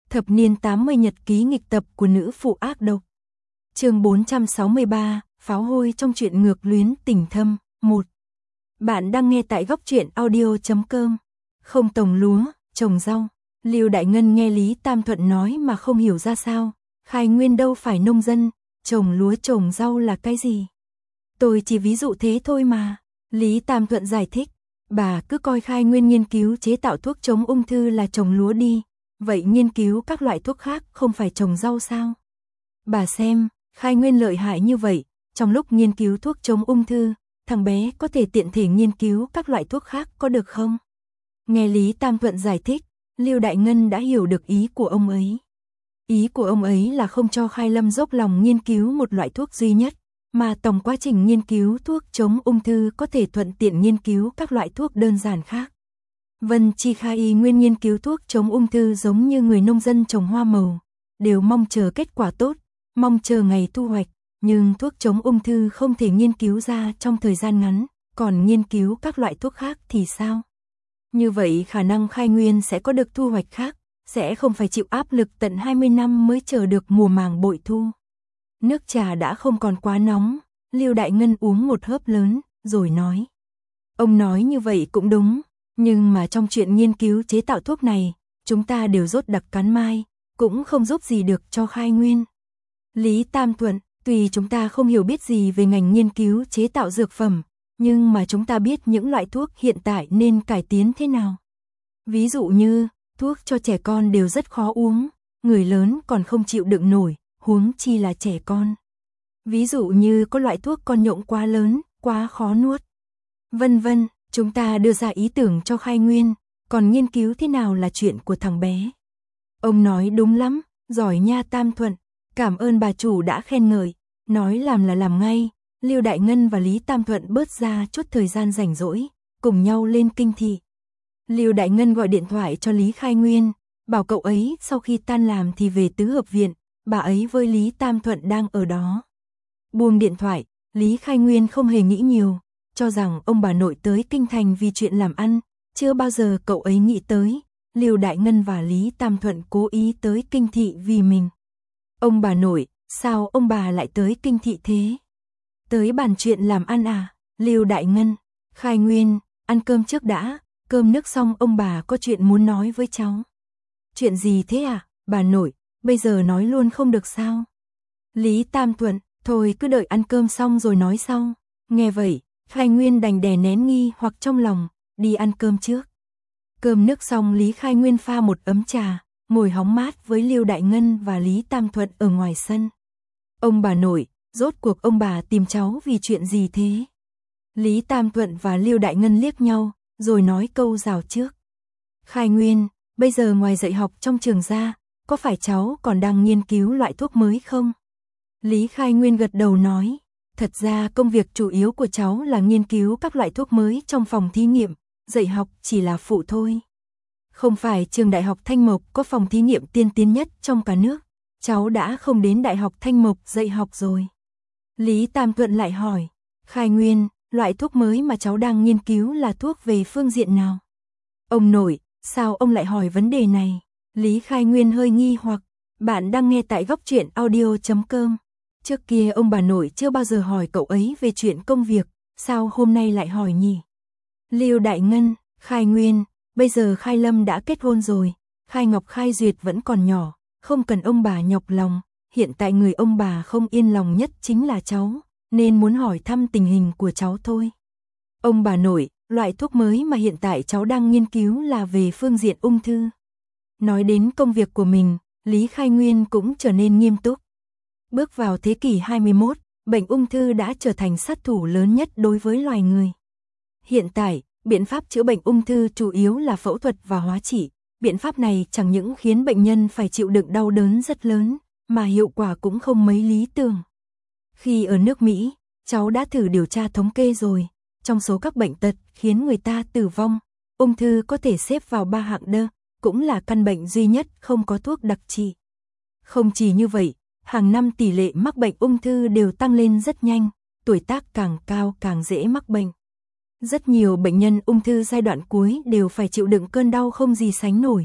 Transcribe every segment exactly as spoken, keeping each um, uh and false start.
Thập niên tám mươi nhật ký nghịch tập của nữ phụ ác độc. Chương bốn trăm sáu mươi ba, pháo hôi trong truyện ngược luyến tình thâm, một. Bạn đang nghe tại góc truyện audio chấm com. Không trồng lúa, trồng rau. Lưu Đại Ngân nghe Lý Tam Thuận nói mà không hiểu ra sao. Khai Nguyên đâu phải nông dân, trồng lúa trồng rau là cái gì? Tôi chỉ ví dụ thế thôi mà. Lý Tam Thuận giải thích. Bà cứ coi Khai Nguyên nghiên cứu chế tạo thuốc chống ung thư là trồng lúa đi. Vậy nghiên cứu các loại thuốc khác không phải trồng rau sao? Bà xem, Khai Nguyên lợi hại như vậy, trong lúc nghiên cứu thuốc chống ung thư, thằng bé có thể tiện thể nghiên cứu các loại thuốc khác có được không? Nghe Lý Tam Thuận giải thích, Lưu Đại Ngân đã hiểu được ý của ông ấy. Ý của ông ấy là không cho Khai Lâm dốc lòng nghiên cứu một loại thuốc duy nhất, mà tổng quá trình nghiên cứu thuốc chống ung thư có thể thuận tiện nghiên cứu các loại thuốc đơn giản khác. Vân Chi Khai y nguyên nghiên cứu thuốc chống ung thư giống như người nông dân trồng hoa màu, đều mong chờ kết quả tốt, mong chờ ngày thu hoạch, nhưng thuốc chống ung thư không thể nghiên cứu ra trong thời gian ngắn, còn nghiên cứu các loại thuốc khác thì sao? Như vậy khả năng Khai Nguyên sẽ có được thu hoạch khác, sẽ không phải chịu áp lực tận hai mươi năm mới chờ được mùa màng bội thu. Nước trà đã không còn quá nóng, Lưu Đại Ngân uống một hớp lớn, rồi nói. Ông nói như vậy cũng đúng. Nhưng mà trong chuyện nghiên cứu chế tạo thuốc này, chúng ta đều rốt đặc cắn mai, cũng không giúp gì được cho Khai Nguyên. Lý Tam Thuận, tuy chúng ta không hiểu biết gì về ngành nghiên cứu chế tạo dược phẩm, nhưng mà chúng ta biết những loại thuốc hiện tại nên cải tiến thế nào. Ví dụ như, thuốc cho trẻ con đều rất khó uống, người lớn còn không chịu đựng nổi, huống chi là trẻ con. Ví dụ như có loại thuốc con nhộng quá lớn, quá khó nuốt. Vân vân. Chúng ta đưa ra ý tưởng cho Khai Nguyên, còn nghiên cứu thế nào là chuyện của thằng bé. Ông nói đúng lắm, giỏi nha Tam Thuận, cảm ơn bà chủ đã khen ngợi, nói làm là làm ngay. Lưu Đại Ngân và Lý Tam Thuận bớt ra chút thời gian rảnh rỗi, cùng nhau lên kinh thị. Lưu Đại Ngân gọi điện thoại cho Lý Khai Nguyên, bảo cậu ấy sau khi tan làm thì về tứ hợp viện, bà ấy với Lý Tam Thuận đang ở đó. Buông điện thoại, Lý Khai Nguyên không hề nghĩ nhiều. Cho rằng ông bà nội tới kinh thành vì chuyện làm ăn, chưa bao giờ cậu ấy nghĩ tới, Lưu Đại Ngân và Lý Tam Thuận cố ý tới kinh thị vì mình. Ông bà nội, sao ông bà lại tới kinh thị thế? Tới bàn chuyện làm ăn à? Lưu Đại Ngân, Khai Nguyên, ăn cơm trước đã, cơm nước xong ông bà có chuyện muốn nói với cháu. Chuyện gì thế à, bà nội, bây giờ nói luôn không được sao? Lý Tam Thuận, thôi cứ đợi ăn cơm xong rồi nói sau. Nghe vậy, Khai Nguyên đành đè nén nghi hoặc trong lòng, đi ăn cơm trước. Cơm nước xong Lý Khai Nguyên pha một ấm trà, ngồi hóng mát với Lưu Đại Ngân và Lý Tam Thuận ở ngoài sân. Ông bà nội, rốt cuộc ông bà tìm cháu vì chuyện gì thế? Lý Tam Thuận và Lưu Đại Ngân liếc nhau, rồi nói câu rào trước. Khai Nguyên, bây giờ ngoài dạy học trong trường ra, có phải cháu còn đang nghiên cứu loại thuốc mới không? Lý Khai Nguyên gật đầu nói. Thật ra công việc chủ yếu của cháu là nghiên cứu các loại thuốc mới trong phòng thí nghiệm, dạy học chỉ là phụ thôi. Không phải trường Đại học Thanh Mộc có phòng thí nghiệm tiên tiến nhất trong cả nước, cháu đã không đến Đại học Thanh Mộc dạy học rồi. Lý Tam Thuận lại hỏi, Khai Nguyên, loại thuốc mới mà cháu đang nghiên cứu là thuốc về phương diện nào? Ông nội, sao ông lại hỏi vấn đề này? Lý Khai Nguyên hơi nghi hoặc, bạn đang nghe tại góc truyện audio chấm com. Trước kia ông bà nội chưa bao giờ hỏi cậu ấy về chuyện công việc, sao hôm nay lại hỏi nhỉ? Lưu Đại Ngân, Khai Nguyên, bây giờ Khai Lâm đã kết hôn rồi, Khai Ngọc Khai Duyệt vẫn còn nhỏ, không cần ông bà nhọc lòng, hiện tại người ông bà không yên lòng nhất chính là cháu, nên muốn hỏi thăm tình hình của cháu thôi. Ông bà nội, loại thuốc mới mà hiện tại cháu đang nghiên cứu là về phương diện ung thư. Nói đến công việc của mình, Lý Khai Nguyên cũng trở nên nghiêm túc. Bước vào thế kỷ hai mươi mốt, bệnh ung thư đã trở thành sát thủ lớn nhất đối với loài người. Hiện tại, biện pháp chữa bệnh ung thư chủ yếu là phẫu thuật và hóa trị. Biện pháp này chẳng những khiến bệnh nhân phải chịu đựng đau đớn rất lớn, mà hiệu quả cũng không mấy lý tưởng. Khi ở nước Mỹ, cháu đã thử điều tra thống kê rồi. Trong số các bệnh tật khiến người ta tử vong, ung thư có thể xếp vào ba hạng đơ, cũng là căn bệnh duy nhất không có thuốc đặc trị. Không chỉ như vậy, hàng năm tỷ lệ mắc bệnh ung thư đều tăng lên rất nhanh, tuổi tác càng cao càng dễ mắc bệnh. Rất nhiều bệnh nhân ung thư giai đoạn cuối đều phải chịu đựng cơn đau không gì sánh nổi.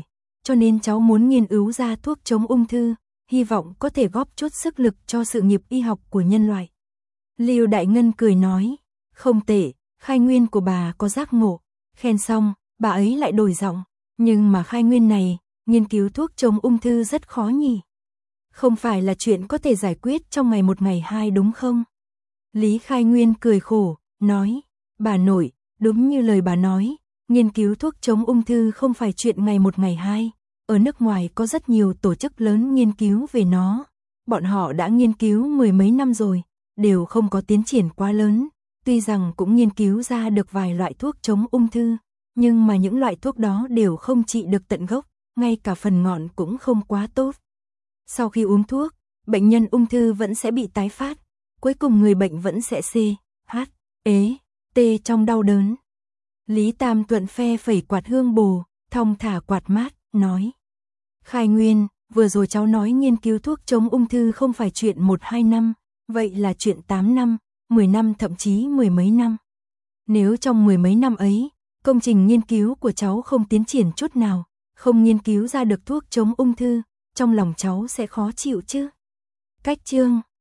cho nên cháu muốn nghiên cứu ra thuốc chống ung thư, hy vọng có thể góp chút sức lực cho sự nghiệp y học của nhân loại. Lưu Đại Ngân cười nói, không tệ, khai nguyên của bà có giác ngộ. Khen xong, bà ấy lại đổi giọng, nhưng mà khai nguyên này, nghiên cứu thuốc chống ung thư rất khó nhỉ. Không phải là chuyện có thể giải quyết trong ngày một ngày hai đúng không? Lý Khai Nguyên cười khổ, nói, bà nội, đúng như lời bà nói, nghiên cứu thuốc chống ung thư không phải chuyện ngày một ngày hai. Ở nước ngoài có rất nhiều tổ chức lớn nghiên cứu về nó. Bọn họ đã nghiên cứu mười mấy năm rồi, đều không có tiến triển quá lớn. Tuy rằng cũng nghiên cứu ra được vài loại thuốc chống ung thư, nhưng mà những loại thuốc đó đều không trị được tận gốc, ngay cả phần ngọn cũng không quá tốt. Sau khi uống thuốc, bệnh nhân ung thư vẫn sẽ bị tái phát, cuối cùng người bệnh vẫn sẽ C, H, ế, T trong đau đớn. Lý Tam Tuận phe phẩy quạt hương bồ, thong thả quạt mát, nói. Khai Nguyên, vừa rồi cháu nói nghiên cứu thuốc chống ung thư không phải chuyện một hai năm, vậy là chuyện tám năm, mười năm thậm chí mười mấy năm. Nếu trong mười mấy năm ấy, công trình nghiên cứu của cháu không tiến triển chút nào, không nghiên cứu ra được thuốc chống ung thư, trong lòng cháu sẽ khó chịu chứ. Cách chương